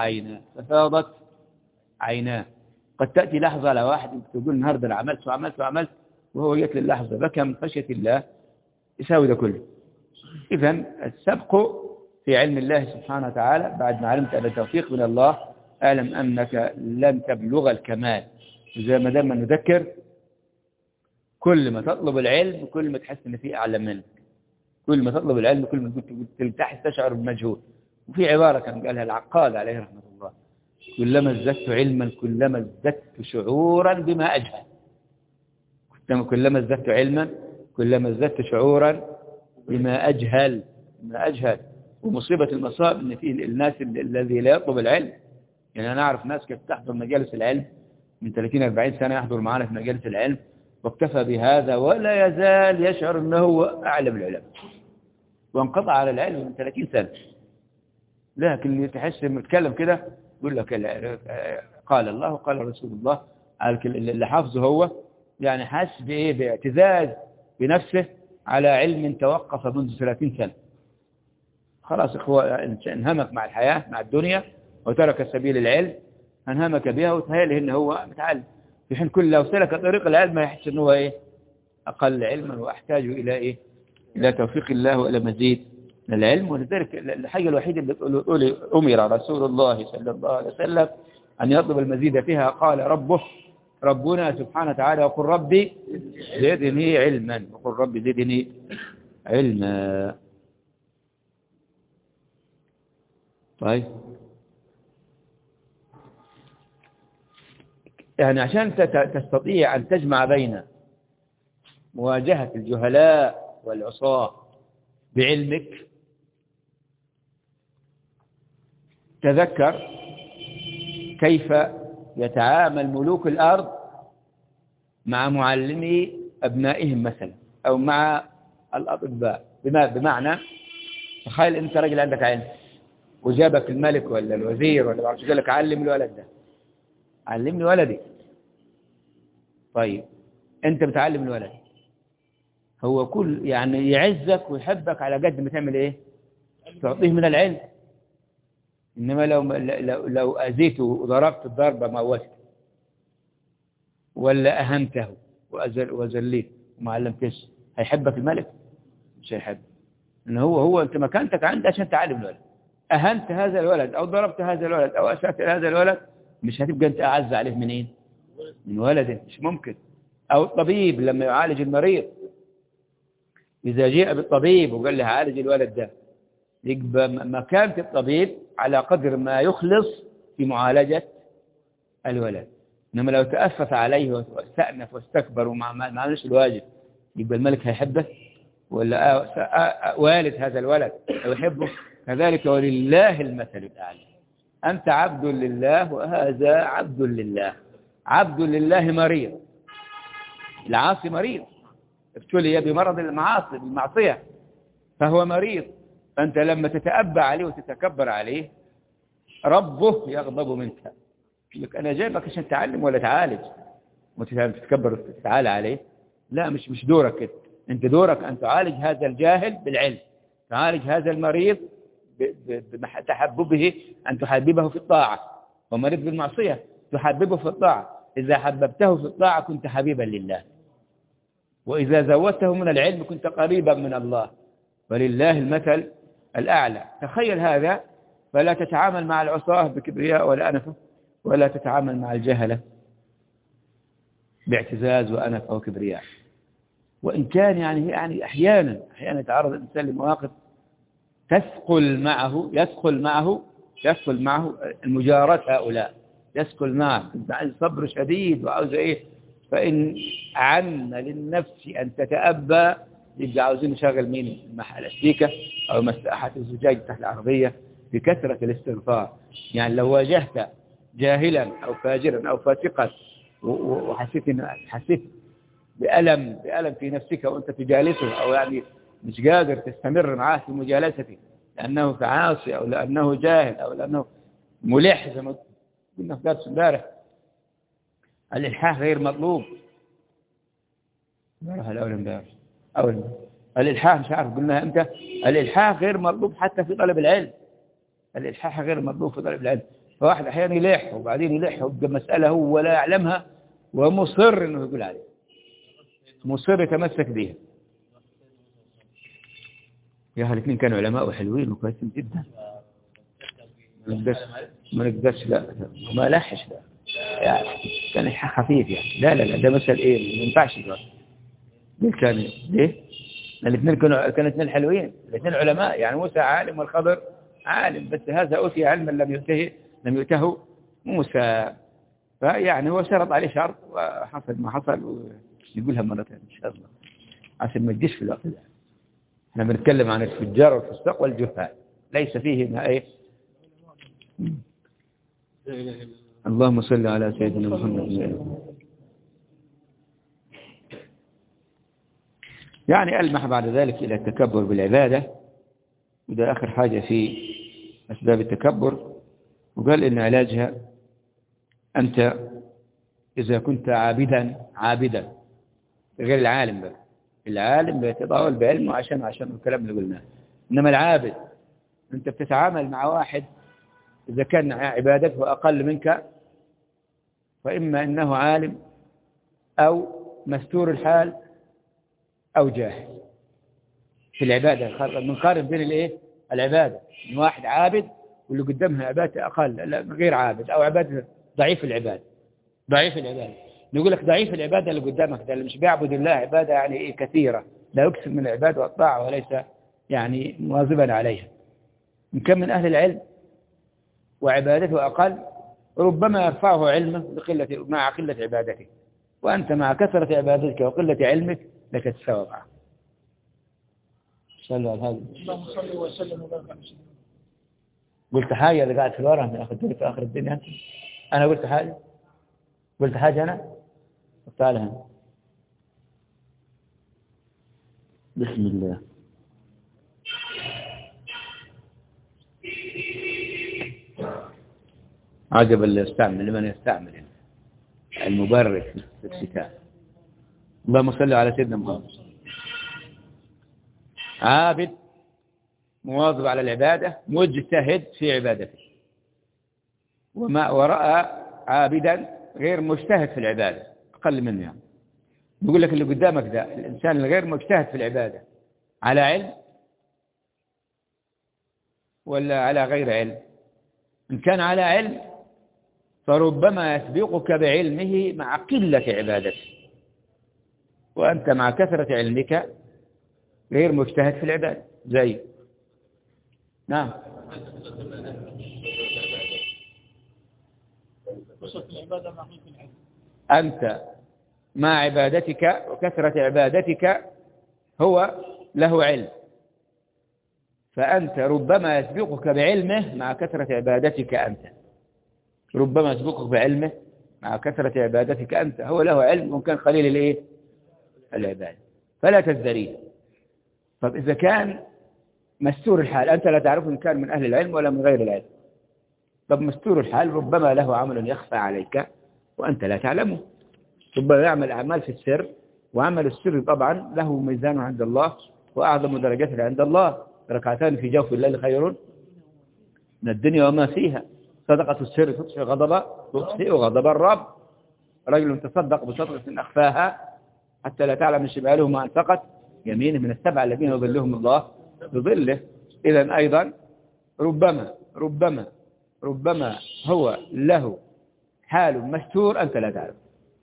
عيناه. قد تأتي لحظة على واحد تقول النهارده أنا عملت وهو جت اللحظة بكى من خشية الله، يساوي ده كله. إذن السبق في علم الله سبحانه وتعالى بعد ما علمت أن التوفيق من الله، أعلم أنك لن تبلغ الكمال. زي ما دام نذكر، كل ما تطلب العلم كل ما تحس أن فيه أعلم منك، كل ما تطلب العلم كل ما تلتحس تشعر بالمجهود. وفي عبارة كان قالها العقاد عليه رحمة الله: كلما ازددت علما كلما ازددت شعورا بما أجهل. كلما ازددت علما كلما ازددت شعورا بما أجهل. ومصيبة المصائب ان في الناس الذي لا يطلب العلم. يعني أنا أعرف ناس كانت تحضر مجالس العلم من 30-40 سنة، يحضر معنا في مجالس العلم واكتفى بهذا ولا يزال يشعر أنه هو أعلم العلماء، وانقطع على العلم من 30 سنة. لكن تحس متكلم كده يقول لك قال الله وقال رسول الله، اللي حافظه هو يعني حاسس بإيه؟ باعتزاز بنفسه على علم توقف منذ 30 سنة. خلاص انهمك مع الحياة مع الدنيا وترك سبيل العلم، انهمك بها وتهيأله إنه هو متعلم، في حين كل لو سلك طريق العلم يحس إنه هو إيه؟ أقل علما وأحتاج إلى إيه؟ إلى توفيق الله وإلى مزيد من العلم. ولذلك الحاجة الوحيدة اللي أمر رسول الله صلى الله عليه وسلم أن يطلب المزيد فيها قال ربنا سبحانه وتعالى: وقل ربي زدني علما، وقل ربي زدني علما. طيب، يعني عشان تستطيع أن تجمع بين مواجهة الجهلاء والعصاة بعلمك، تذكر كيف يتعامل ملوك الأرض مع معلمي أبنائهم مثلا، أو مع الأطباء. بمعنى تخيل أنت راجل عندك علم وجابك الملك ولا الوزير ولا بعض قال لك علم الولد ده، علمني ولدي. طيب أنت بتعلم الولد، هو كل يعني يعزك ويحبك على قد ما تعمل إيه؟ تعطيه من العلم. إنما لو أذيته وضربت الضربة موته، ولا أهنته وذليت وما علمتش، هيحبك الملك؟ مش هيحب. إن هو أنت مكانتك عنده عشان تعلم الولد. أهنت هذا الولد أو ضربت هذا الولد أو أسأت هذا الولد، مش هتبقى أنت أعز عليه منين؟ من ولده، مش ممكن. أو الطبيب لما يعالج المريض، إذا جاء بالطبيب وقال له عالج الولد ده، يبقى مكانة الطبيب على قدر ما يخلص في معالجة الولد. إنما لو تأسف عليه واستأنف واستكبر وما عملش الواجب، يبقى الملك هيحبه؟ ولا والد هذا الولد يحبه؟ كذلك ولله المثل الأعلى. أنت عبد لله وهذا عبد لله. عبد لله مريض، العاصي مريض، ابتلي بمرض المعصية فهو مريض. فأنت لما تتأبى عليه وتتكبر عليه ربه يغضب منك، لك أنا جايبك عشان تعلم ولا تعالج، وتتكبر وتتعالى عليه. لا، مش دورك كده. أنت دورك أن تعالج هذا الجاهل بالعلم، تعالج هذا المريض بتحببه، أن تحببه في الطاعة. ومريض بالمعصية تحببه في الطاعة. إذا حببته في الطاعة كنت حبيبا لله، وإذا زودته من العلم كنت قريبا من الله. ولله المثل الأعلى. تخيل هذا، فلا تتعامل مع العصاة بكبرياء ولا أنفة، ولا تتعامل مع الجهلة باعتزاز وأنفة وكبرياء. وإن كان يعني أحيانا يتعرض الإنسان لمواقف يثقل معه المجاراة هؤلاء، يسكل معك، أنت عايز صبر شديد وعاوز إيه، فإن عن للنفس أن تتأبى يبقى عاوزين نشغل مين؟ الأستيكة أو مساحة الزجاج تحت العربية بكثرة الاستغفار. يعني لو واجهت جاهلا أو فاجرا أو فاسقا حسيت بألم في نفسك وأنت تجالسه، أو يعني مش قادر تستمر معاه في مجالسته لأنه عاصي أو لأنه جاهل أو لأنه ملح، زي ما قلنا في درس امبارح الإلحاح غير مطلوب. الإلحاح مش عارف قلنا امتى، الإلحاح غير مطلوب حتى في طلب العلم. الإلحاح غير مطلوب في طلب العلم. فواحد أحيانا يلح وبعدين يلح بمسألة هو لا يعلمها ومصر إنه يقول عليها، مصر يتمسك بها. يا الاثنين كانوا علماء وحلوين وكويسين جدا. ما نقدرش لا ما لحش لا يعني كان خفيف يعني. لا ده مثل ايه ما ينفعش دلوقتي. كان ليه الاثنين كانوا اثنين حلوين، الاثنين علماء. يعني موسى عالم والخضر عالم، بس هذا أوتي علما لم يؤته موسى. فيعني هو شرط عليه شرط وحصل ما حصل، ونقولها مرتين ان شاء الله عشان ما تجيش في الوقت ده. احنا بنتكلم عن الفجار والفساق والجهال، ليس فيه ما ايه. اللهم صل على سيدنا محمد. يعني ألمح بعد ذلك إلى التكبر بالعبادة، وده آخر حاجة في أسباب التكبر. وقال إن علاجها أنت إذا كنت عابدا غير العالم بقى. العالم بيتطاول بعلمه عشان الكلام اللي قلناه. إنما العابد أنت بتتعامل مع واحد إذا كان عبادته أقل منك، فإما إنه عالم أو مستور الحال أو جاهل في العبادة. بنقارن بين الإيه؟ العبادة، إن واحد عابد واللي قدامها عبادة أقل غير عابد، أو عبادة ضعيف العبادة. نقول لك ضعيف العبادة اللي قدامك ده، اللي مش بيعبد الله عبادة يعني إيه كثيرة، لا يكسب من العبادة والطاعة وليس يعني مواظبا عليها. إن كان من أهل العلم وعبادته أقل، ربما يرفعه علمه مع قلة عبادته، وأنت مع كثرة عبادتك وقلة علمك لك تساوى معه. صلوا على هذا. اللهم صل وسلم وبارك على سيدنا. قلت حاجة اللي قاعد في الورقة من أخذ في آخر الدنيا. أنا قلت حاجة أنا تعالى. بسم الله. عجب اللي يستعمل لمن يستعمل المبرك في الكتاب. اللهم صل على سيدنا محمد. عابد مواظب على العبادة، مجتهد في عبادته، وما ورأى عابدا غير مجتهد في العبادة أقل منه. يعني بيقول لك اللي قدامك ده الإنسان الغير مجتهد في العبادة على علم ولا على غير علم؟ إن كان على علم فربما يسبقك بعلمه مع قلة عبادته، وأنت مع كثرة علمك غير مجتهد في العبادة. زي نعم أنت مع عبادتك وكثرة عبادتك هو له علم، فأنت ربما يسبقك بعلمه مع كثرة عبادتك أنت. ربما يسبقك بعلمه مع كثرة عبادتك أنت. هو له علم وكان قليل الإيه؟ العبادة، فلا تزدريه. طب إذا كان مستور الحال أنت لا تعرف إن كان من أهل العلم ولا من غير العلم. طب مستور الحال ربما له عمل يخفى عليك وأنت لا تعلمه. ربما يعمل أعمال في السر، وعمل السر طبعا له ميزان عند الله وأعظم درجات عند الله. ركعتان في جوف الليل خير من الدنيا وما فيها. صدقة السر تطفئ غضب الرب. رجل تصدق بصدقة أخفاها حتى لا تعلم شماله ما أنفقت يمينه من السبع الذين يظلهم الله بظله. إذا أيضا ربما هو له حال مستور أنت لا تعلم.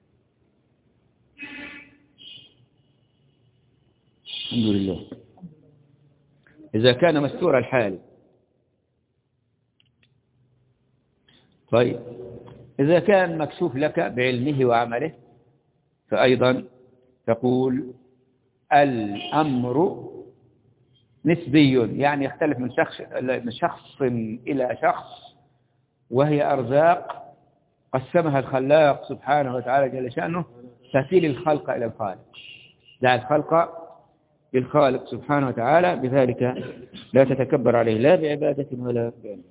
الحمد لله. إذا كان مستور الحال. طيب إذا كان مكشوف لك بعلمه وعمله فأيضا تقول الأمر نسبي، يعني يختلف من شخص إلى شخص، وهي أرزاق قسمها الخلاق سبحانه وتعالى جل شأنه تسيل الخلق إلى الخالق، دع الخلق للخالق سبحانه وتعالى، بذلك لا تتكبر عليه لا بعبادة ولا بعلم.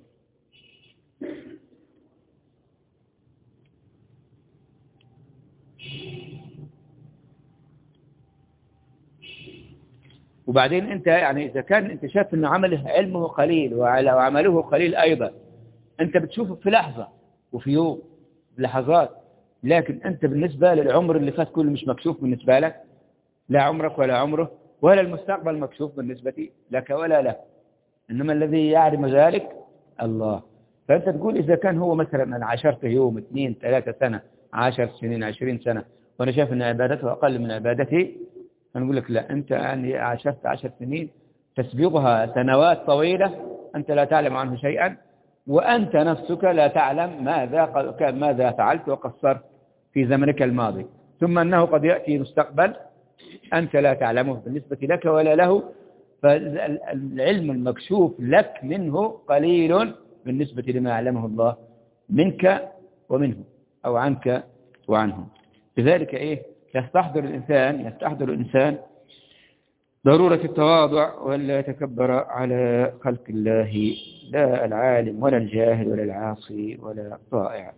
وبعدين أنت يعني إذا كان أنت شايف أن عمله علمه قليل وعمله قليل أيضا، أنت بتشوفه في لحظة وفي يوم بلحظات، لكن أنت بالنسبة للعمر اللي فات كله مش مكشوف بالنسبة لك، لا عمرك ولا عمره ولا المستقبل مكشوف بالنسبة لك ولا له، إنما الذي يعلم ذلك الله. فأنت تقول إذا كان هو مثلا أنا عاشرته يوم 2 3 سنة 10 سنين 20 سنة وأنا شايف أن عبادته أقل من عبادتي، فنقول لك لا، أنت يعني عاشرت 10 سنين تسبقها سنوات طويلة أنت لا تعلم عنه شيئا، وأنت نفسك لا تعلم ماذا فعلت وقصرت في زمنك الماضي، ثم أنه قد يأتي مستقبل أنت لا تعلمه بالنسبة لك ولا له، فالعلم المكشوف لك منه قليل بالنسبة لما يعلمه الله منك ومنه أو عنك وعنه. لذلك يستحضر الإنسان ضرورة التواضع ولا يتكبر على خلق الله، لا العالم ولا الجاهل ولا العاصي ولا الطائع.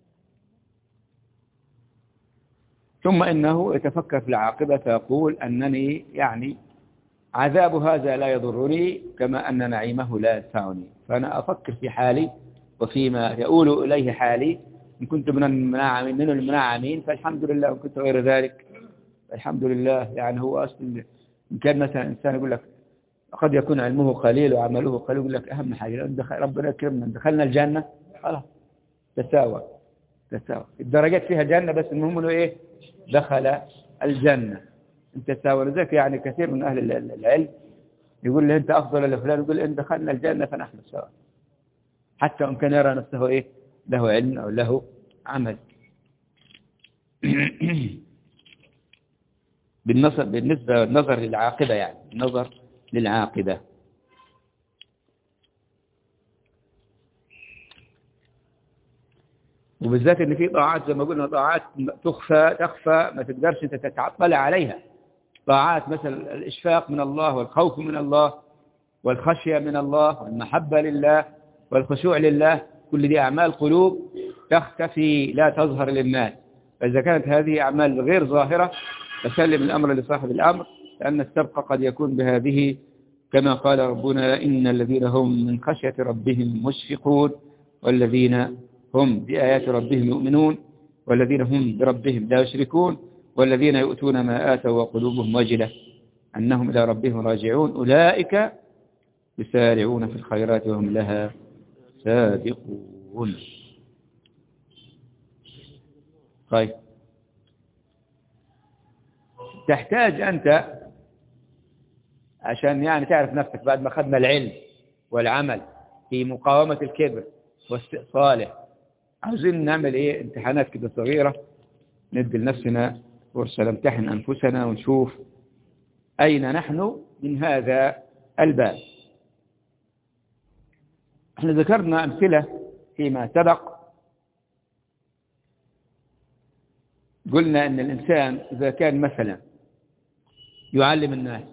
ثم إنه يتفكر في العاقبة فيقول أنني يعني عذاب هذا لا يضرني كما أن نعيمه لا يدفعني، فأنا أفكر في حالي وفيما يؤول إليه حالي، إن كنت من المنعمين فالحمد لله، وإن كنت غير ذلك الحمد لله. يعني هو أصلا إن كان مثلا إنسان يقول لك قد يكون علمه قليل وعمله قليل، يقول لك أهم حاجة ربنا يكرمنا دخلنا الجنة خلاص تساوى الدرجات فيها جنة، بس المهم إنه دخل الجنة انت تساوى. لذلك يعني كثير من أهل العلم يقول له أنت أفضل لفلان، يقول إن دخلنا الجنة فنحن سواء، حتى إن كان يرى نفسه له علم أو له عمل. بالنسبة للنظر للعاقبة، يعني النظر للعاقبة. وبالذات ان في طاعات زي ما قلنا طاعات تخفى ما تقدرش انت تتطلع عليها، طاعات مثل الإشفاق من الله والخوف من الله والخشية من الله والمحبة لله والخشوع لله، كل دي أعمال قلوب تختفي لا تظهر للناس. فإذا كانت هذه أعمال غير ظاهرة فسلم الأمر لصاحب الأمر، لأن السبق قد يكون بهذه كما قال ربنا إن الذين هم من خشية ربهم مشفقون والذين هم بآيات ربهم يؤمنون والذين هم بربهم لا يشركون والذين يؤتون ما آتوا وقلوبهم وجلة أنهم إلى ربهم راجعون أولئك يسارعون في الخيرات وهم لها سابقون. طيب، تحتاج أنت عشان يعني تعرف نفسك بعد ما أخذنا العلم والعمل في مقاومة الكبر واستئصاله، عاوزين نعمل امتحانات كده صغيرة ندي لنفسنا فرصة نمتحن أنفسنا ونشوف أين نحن من هذا الباب. احنا ذكرنا أمثلة فيما سبق، قلنا أن الإنسان إذا كان مثلا يعلم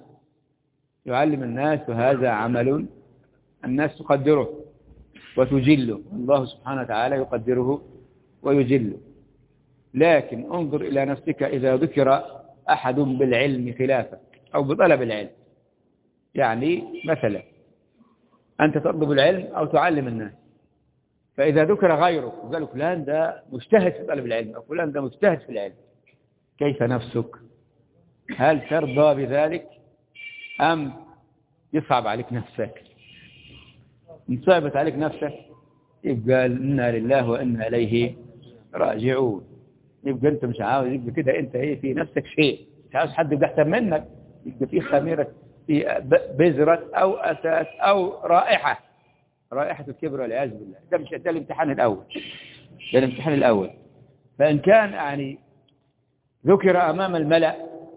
الناس وهذا عمل الناس تقدره وتجله، الله سبحانه وتعالى يقدره ويجله، لكن انظر إلى نفسك إذا ذكر أحد بالعلم خلافك أو بطلب العلم. يعني مثلا أنت تطلب العلم أو تعلم الناس، فإذا ذكر غيرك وقالوا فلان ده مجتهد في طلب العلم أو فلان ده مجتهد في العلم، كيف نفسك؟ هل ترضى بذلك أم يصعب عليك نفسك؟ إن صعبت عليك نفسك يبقى إنا لله وإنا إليه راجعون، يبقى أنت مش عاوز، يبقى كده أنت في نفسك شيء مش عاوز حد يبقى أحسن منك، يبقى في خميرة في بذرة أو أساس أو رائحة الكبر والعياذ بالله. ده مش ده الامتحان الأول. ده الامتحان الأول. فإن كان يعني ذكر أمام الملأ،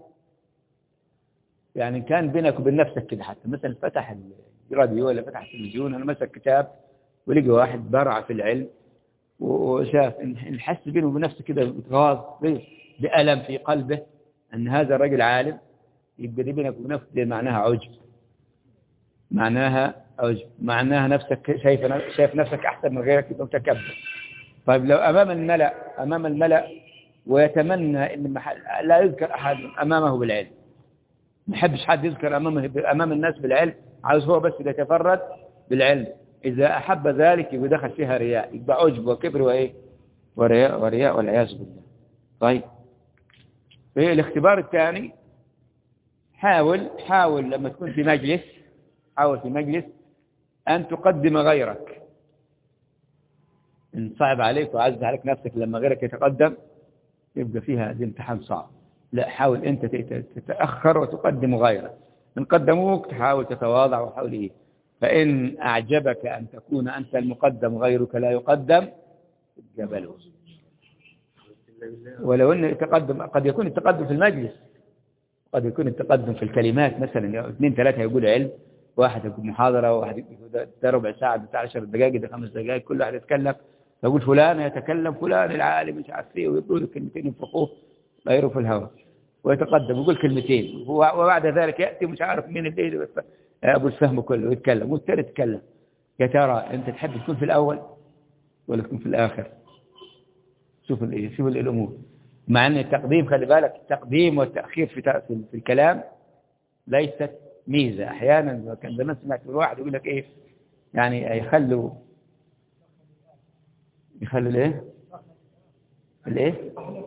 يعني كان بينك وبين نفسك كده، حتى مثلا فتح الراديو ولا فتح التلفزيون، أنا مسك كتاب ولقى واحد برع في العلم وشاف إن حس بينه وبين نفسه كده بتغاظ بألم في قلبه أن هذا الرجل عالم، يبقى دي بينك وبين نفسك دي معناها عجب، معناها عجب، معناها نفسك شايف نفسك أحسن من غيرك، يبقى متكبر. طيب لو أمام الملأ ويتمنى أن لا يذكر أحد أمامه بالعلم، ما يحبش حد يذكر أمام الناس بالعلم، عاوز هو بس يتفرد بالعلم، إذا أحب ذلك يبقى دخل فيها رياء، يبقى عجب وكبر وإيه ورياء والعياذ بالله. طيب في الاختبار الثاني، حاول لما تكون في مجلس، حاول في مجلس أن تقدم غيرك. إن صعب عليك وعز عليك نفسك لما غيرك يتقدم، يبقى فيها دي امتحان صعب. لا، حاول أنت تتأخر وتقدم غيرك. إن قدموك تحاول تتواضع وحاول إيه. فإن أعجبك أن تكون أنت المقدم غيرك لا يقدم، جبله. ولو أن التقدم قد يكون التقدم في المجلس، قد يكون التقدم في الكلمات، مثلا 2 3 يقول علم، واحد يقول محاضرة، وواحد ده ربع ساعة، ده 10 دقائق، ده 5 دقائق، كل واحد يتكلم، يقول فلان يتكلم، فلان العالم مش عارف ايه، ويقول كلمتين ينفخوه غيره في الهواء، ويتقدم ويقول كلمتين، وبعد ذلك يأتي مش عارف مين اللي أبو الفهم كله يتكلم، والثاني يتكلم. يا ترى أنت تحب تكون في الأول ولا تكون في الآخر؟ شوف الأمور. مع أن التقديم، خلي بالك، التقديم والتأخير في الكلام ليست ميزة. أحيانا كان زمان سمعت من واحد يقول لك إيه، يعني يخلوا الإيه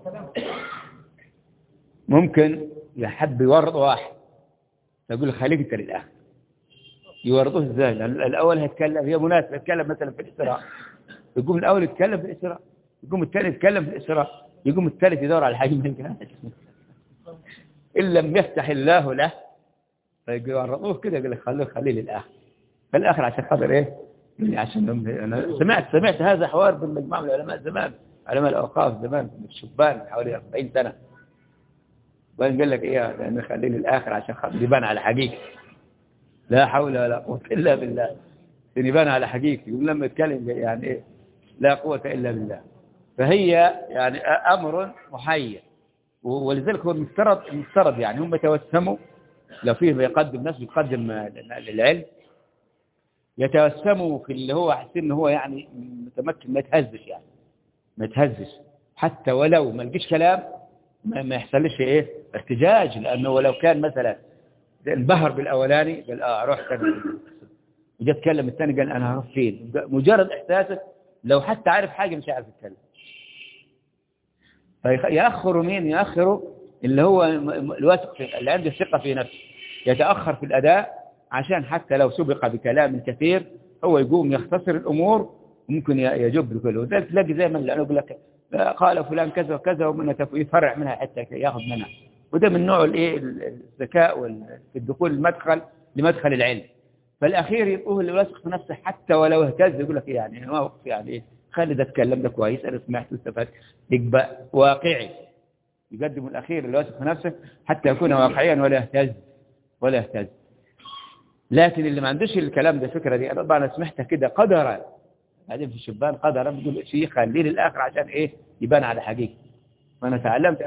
ممكن يحب يورط واحد، يقول خليك أنت للآخر. يورطوه إزاي؟ الأول هيتكلم، هي مناسبة يتكلم مثلا في الإسراء، يقوم الأول يتكلم في الإسراء، يقوم الثاني يتكلم في الإسراء، يقوم الثالث يدور على حاجة من كده. إن لم يفتح الله له فيورطوه كده، يقول لك خليه للآخر. فالآخر عشان خاطر إيه؟ يعني عشان أنا سمعت هذا حوار بالمجموعة من العلماء زمان، علماء الأوقاف زمان، الشبان حوالي 40 سنة، وين قال لك إيه؟ لأن خليه للآخر عشان خاطر يبان على حقيقة. لا حول ولا قوة إلا بالله. يبان على حقيقة، يقول لما يتكلم يعني إيه؟ لا قوة إلا بالله. فهي يعني أمر محير، ولذلك هو المفترض يعني هم يتوسموا، لو فيه بيقدم ناس بيقدم للعلم، يتوسموا في اللي هو حسين إنه هو يعني متمكن، ما يتهزش حتى ولو ما لقيش كلام، ما يحصلش إيه ارتجاج، لأنه ولو كان مثلا انبهر بالأولاني قال روح كذا، وجاء اتكلم الثاني قال أنا هروح فين، مجرد إحساسه لو حتى عارف حاجة مش عارف يتكلم. فيأخر مين؟ يأخر اللي هو الواثق اللي عنده الثقة في نفسه، يتأخر في الأداء عشان حتى لو سبق بكلام كثير هو يقوم يختصر الأمور، وممكن يجب لكله. وذلك تلاقي زي ما يقول لك قال فلان كذا وكذا، ومن يفرع منها حتى ياخذ منها. وده من نوع الايه الذكاء في الدخول لمدخل العلم. فالأخير يقول اللي واثق في نفسه حتى ولو اهتز، يقول لك يعني ما وقف يعني ايه، خلي ده اتكلم ده كويس، انا سمعت واستفدت، يبقى واقعي، يقدم الأخير اللي واثق في نفسه حتى يكون واقعيا ولا يهتز. لكن اللي ما عندوش الكلام ده، الفكرة دي أنا سمعتها كده قدرا، بعدين في الشبان قدرا بيقول شيء خليه للآخر عشان إيه يبان على حقيقة. وأنا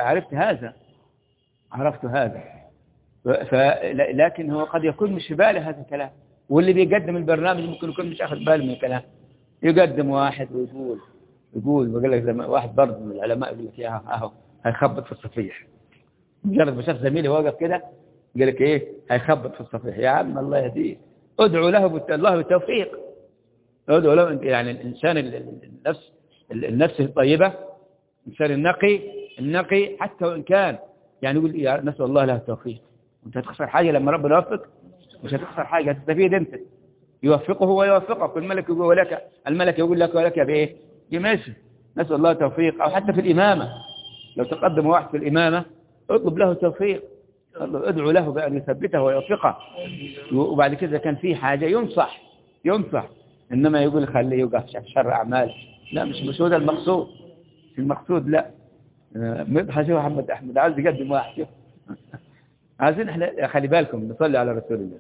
عرفت هذا. لكن هو قد يكون مش في باله هذا الكلام، واللي بيقدم البرنامج ممكن يكون مش أخذ باله من الكلام. يقدم واحد ويقول وقال لك زي واحد برضه من العلماء يقول لك يا أهو هيخبط في الصفيح، مجرد ما شاف زميلي واقف كده قال لك ايه هيخبط في الصفيح. يا عم الله يهديه، ادعو له الله بالتوفيق، ادعو له. يعني الانسان النفس الطيبه، الانسان النقي حتى وان كان يعني يقول يا نسال الله له التوفيق. انت هتخسر حاجه لما ربنا يوفق؟ مش هتخسر حاجه، هتستفيد انت. يوفقه ويوفقك، الملك يقول ولك، الملك يقول لك ولك بايه؟ يمشي. نسال الله التوفيق. او حتى في الامامه، لو تقدم واحد في الامامه اطلب له التوفيق، ادعو له بأن يثبته ويوفقه. وبعد كده كان في حاجة ينصح، إنما يقول خليه يوقف شر أعمال لا مش هو ده المقصود. المقصود لا شوف أحمد عايز يقدم واحد. شوف عايزين احنا خلي بالكم نصلي على رسول الله.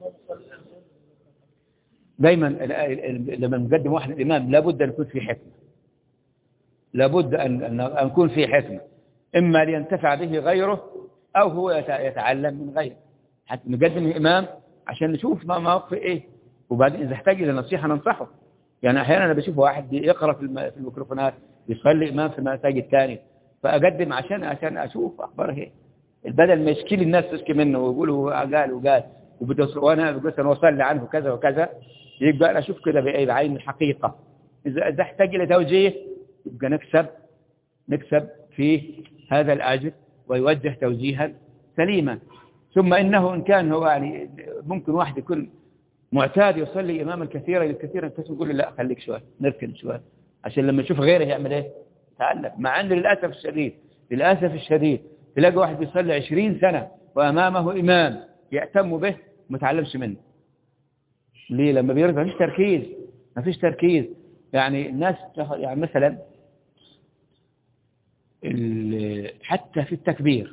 دايما لما نقدم واحد الإمام لابد أن يكون في حكمة، لابد أن يكون في حكمة، إما لينتفع به غيره أو هو يتعلم من غيره. حتى نقدم الإمام عشان نشوف ما موقف إيه، وبعدين إذا احتاج إلى نصيحة ننصحه. يعني أحيانا أنا بشوف واحد يقرأ في الميكروفونات يصلي إمام في المساجد الثاني، فأقدم عشان أشوف أخباره إيه، بدل ما يشكي الناس تشكي منه ويقولوا قال وقال وأنا وصلي عنه كذا وكذا، يبقى أنا أشوف كده بعين الحقيقة. إذا احتاج إلى توجيه يبقى نكسب في هذا الأجر ويوجه توجيها سليما. ثم إنه إن كان هو يعني ممكن واحد يكون معتاد يصلي إمام الكثير يقول له لا خليك شوي نركن شوي عشان لما يشوف غيره يعمل إيه يتعلم. مع أن للأسف الشديد تلاقي واحد بيصلي 20 سنة وأمامه إمام يأتم به ما تعلمش منه. ليه؟ لما بيرجع ما فيش تركيز. يعني الناس يعني مثلا حتى في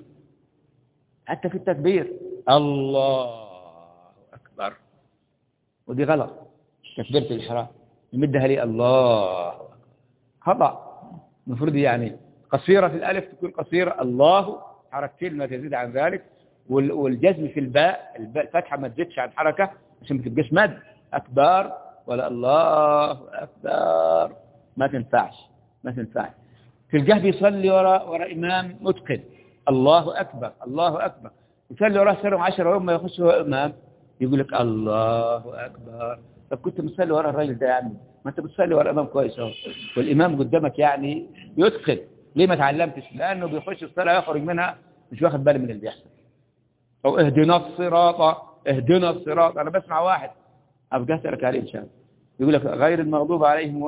التكبير الله أكبر، ودي غلط. تكبيرة الإحرام يمدها لي الله خطأ. المفروض يعني قصيرة في الألف تكون قصيرة، الله حركتين ما تزيد عن ذلك، والجزم في الباء الفتحة ما تزيدش عن حركة عشان ما تبقاش مد. أكبر ولا الله أكبر ما تنفعش. في الجهد يصلي وراء إمام متقن الله أكبر يصلي وراء سنة 10 يوم ما يخش هو إمام يقول لك الله أكبر. طب كنت مصلي وراء الراجل ده يعني ما أنت بتصلي وراء إمام كويس اهو والإمام قدامك يعني يتقن. ليه ما تعلمتش؟ لأنه بيخش الصلاة يخرج منها مش واخد باله من اللي بيحصل. أو اهدنا الصراط. أنا بسمع واحد أبقى أسألك عليه إن شاء الله يقول لك غير المغضوب عليهم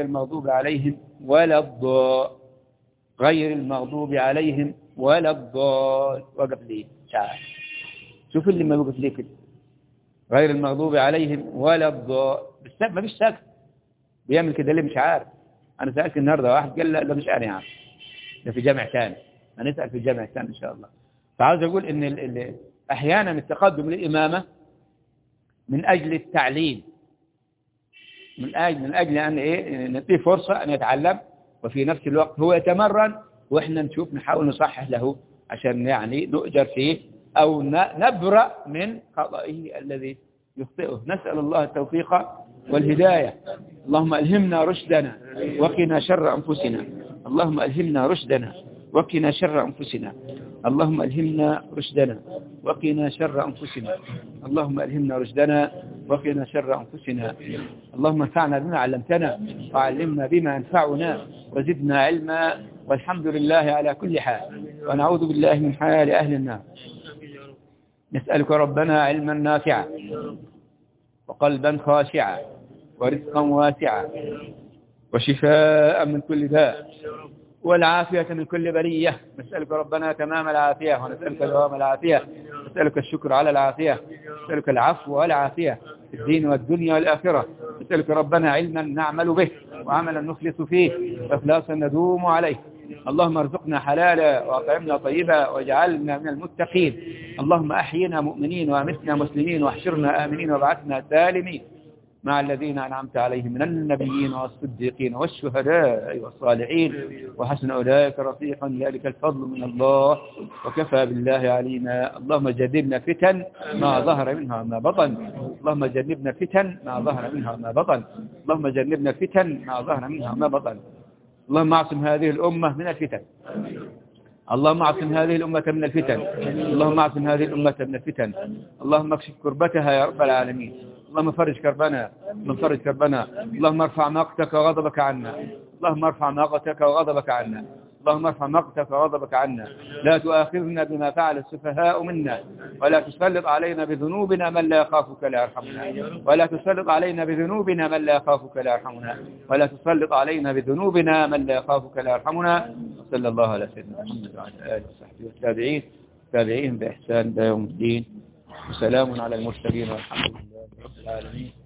ولا الضال وقف ليه شاعر. شوف اللي ما وقف ليه كده غير المغضوب عليهم ولا الضال ما فيش ساكت بيعمل كده ليه مش عارف. أنا سألت النهاردة واحد قال لا مش أنا عارف، ده في جامع ثاني، هنسأل في الجامع الثاني إن شاء الله. فعاوز أقول إن أحيانا التقدم للإمامة من أجل التعليم، من أجل أن نعطيه فرصة أن يتعلم وفي نفس الوقت هو يتمرن وإحنا نحاول نصحح له عشان يعني نؤجر فيه أو نبرأ من خطئه الذي يخطئه. نسأل الله التوفيق والهداية. اللهم ألهمنا رشدنا وقنا شر أنفسنا. اللهم ألهمنا رشدنا وقنا شر أنفسنا. اللهم ألهمنا رشدنا وقنا شر أنفسنا. اللهم ألهمنا رشدنا وقنا شر أنفسنا. اللهم انفعنا بما علمتنا وعلمنا بما ينفعنا وزدنا علما، والحمد لله على كل حال، ونعوذ بالله من حال أهل النار. نسألك ربنا علما نافعا وقلبا خاشعا ورزقا واسعا وشفاء من كل داء والعافية من كل بلية. نسألك ربنا تمام العافية ونسألك دوام العافية. نسألك الشكر على العافية، نسألك العفو والعافية في الدين والدنيا والآخرة. نسألك ربنا علما نعمل به وعملا نخلص فيه وإخلاصا ندوم عليه. اللهم ارزقنا حلالا وأطعمنا طيبا واجعلنا من المتقين. اللهم أحينا مؤمنين وأمتنا مسلمين واحشرنا آمنين وابعثنا سالمين مع الذين أنعمت عليهم من النبيين والصديقين والشهداء والصالحين وحسن أولئك رفيقا. ذلك الفضل من الله وكفى بالله علينا. اللهم جنبنا فتن ما ظهر منها وما بطن. اللهم جنبنا فتن ما ظهر منها وما بطن. اللهم جنبنا فتن ما ظهر منها وما بطن. اللهم اعصم هذه الأمة من الفتن. اللهم اعصم هذه الأمة من الفتن. اللهم اعصم هذه الأمة من الفتن. اللهم اكشف كربتها يا رب العالمين. اللهم فرج كربنا. اللهم ارفع مقتك وغضبك عنا. اللهم ارفع مقتك وغضبك عنا. اللهم ارفع مقتك وغضبك عنا. لا تؤاخذنا بما فعل السفهاء منا، ولا تسلط علينا بذنوبنا من لا يخافك لا يرحمنا. ولا تسلط علينا بذنوبنا من لا يخافك لا يرحمنا. ولا تسلط علينا بذنوبنا من لا يخافك لا يرحمنا. صلى الله على سيدنا محمد وعلى آله وصحبه والتابعين تابعين بإحسان إلى يوم الدين. وسلام على المرسلين والحمد لله رب العالمين.